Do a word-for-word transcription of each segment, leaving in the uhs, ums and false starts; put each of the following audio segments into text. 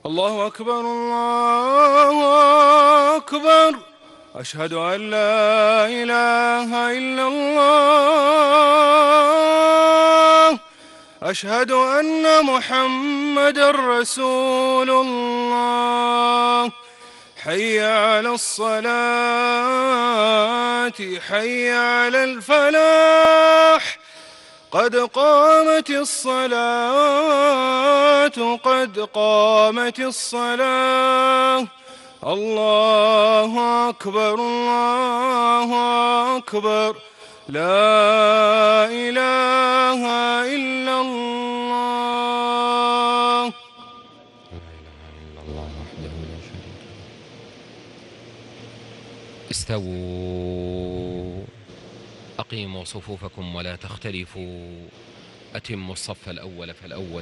الله أكبر الله أكبر. أشهد أن لا إله إلا الله. أشهد أن محمدًا رسول الله. حي على الصلاة حي على الفلاح. قد قامت الصلاة قد قامت الصلاة. الله أكبر الله أكبر. لا إله إلا الله. استووا، أقيموا صفوفكم ولا تختلفوا، أتموا الصف الأول فالأول.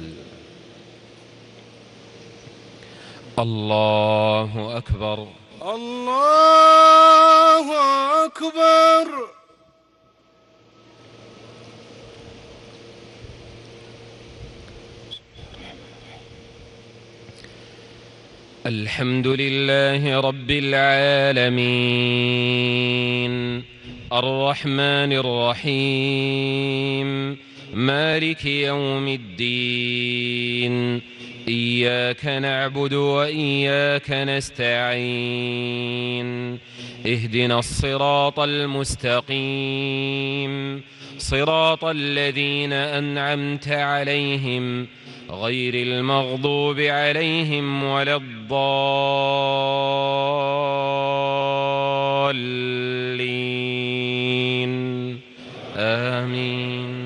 الله أكبر الله أكبر. الحمد لله رب العالمين، الرحمن الرحيم، مالك يوم الدين. إياك نعبد وإياك نستعين. اهدنا الصراط المستقيم، صراط الذين أنعمت عليهم غير المغضوب عليهم ولا الضالين. آمين.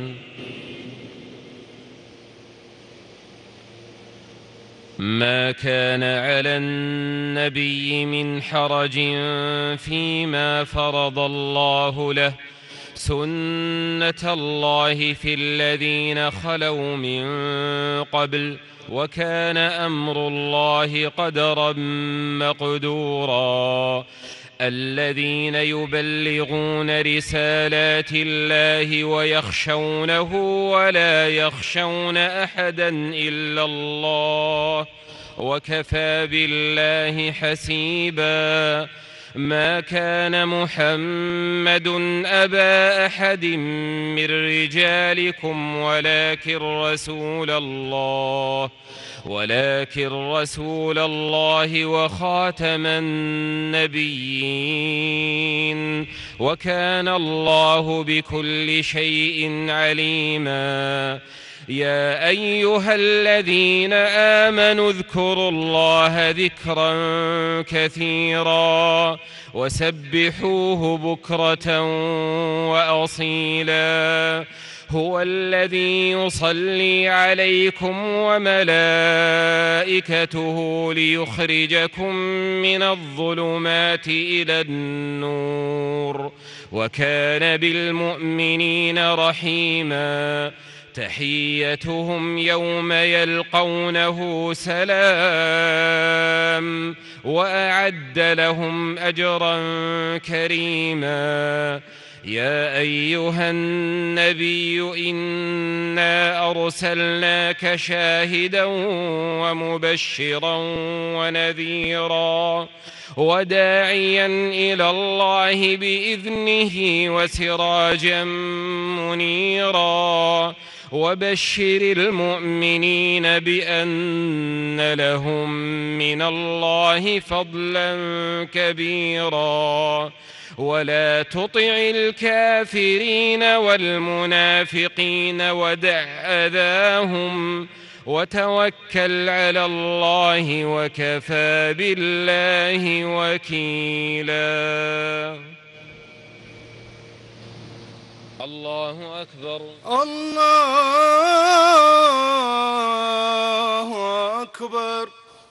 ما كان على النبي من حرج فيما فرض الله له، سنة الله في الذين خلوا من قبل، وكان أمر الله قدرا مقدورا. الذين يبلغون رسالات الله ويخشونه ولا يخشون أحدا إلا الله، وكفى بالله حسيبا. ما كان محمد أبا أحد من رجالكم ولكن رسول الله ولكن رسول الله وخاتم النبيين، وكان الله بكل شيء عليما. يا أيها الذين آمنوا اذكروا الله ذكرا كثيرا وسبحوه بكرة وأصيلا. هو الذي يصلي عليكم وملائكته ليخرجكم من الظلمات إلى النور، وكان بالمؤمنين رحيما. تحيتهم يوم يلقونه سلام، وأعد لهم أجرا كريما. يا أيها النبي إنا أرسلناك شاهدا ومبشرا ونذيرا وداعيا إلى الله بإذنه وسراجا منيرا. وبشر المؤمنين بأن لهم من الله فضلا كبيرا. ولا تطع الكافرين والمنافقين ودع أذاهم وتوكل على الله وكفى بالله وكيلا. الله أكبر الله أكبر.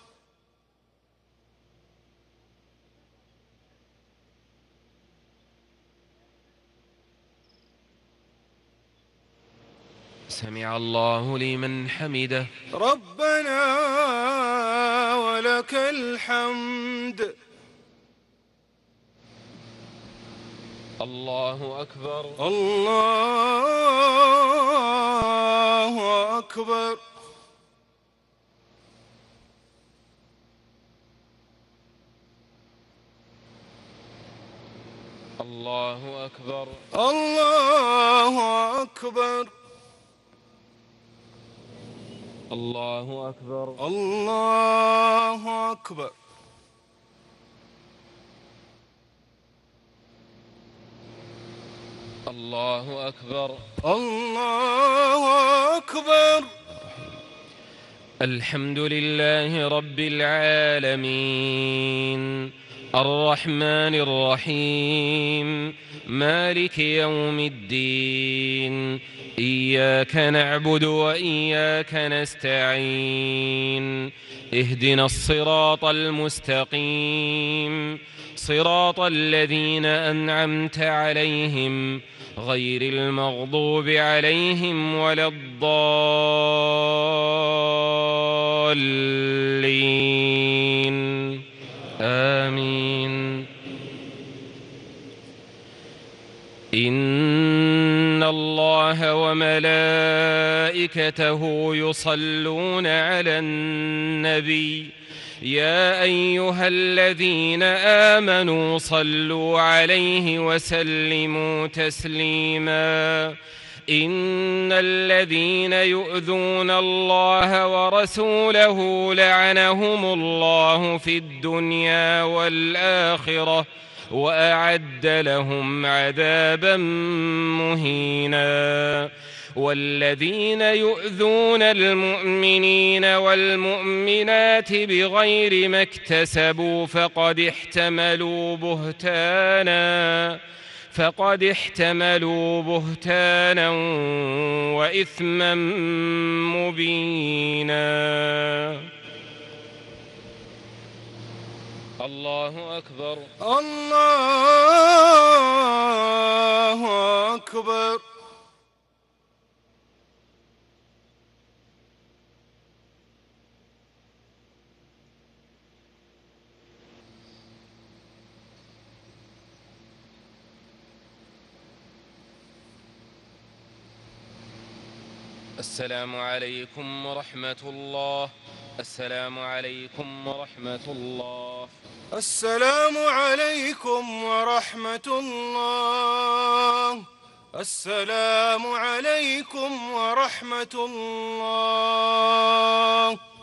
سمع الله لمن حمده. ربنا ولك الحمد. الله أكبر الله أكبر. الله أكبر. الله أكبر. الله أكبر. الله أكبر. الله أكبر. الله أكبر. الحمد لله رب العالمين الرحمن الرحيم مالك يوم الدين إياك نعبد وإياك نستعين اهدنا الصراط المستقيم صراط الذين أنعمت عليهم غير المغضوب عليهم ولا الضالين آمين. إن الله وملائكته يصلون على النبي يا أيها الذين آمنوا صلوا عليه وسلموا تسليما. إن الذين يؤذون الله ورسوله لعنهم الله في الدنيا والآخرة وأعد لهم عذابا مهينا. والذين يؤذون المؤمنين والمؤمنات بغير ما اكتسبوا فقد احتملوا بهتانا فقد احتملوا بهتانا وإثما مبينا. الله أكبر. الله أكبر. السلام عليكم ورحمة الله. السلام عليكم ورحمة الله. السلام عليكم ورحمة الله. السلام عليكم ورحمة الله.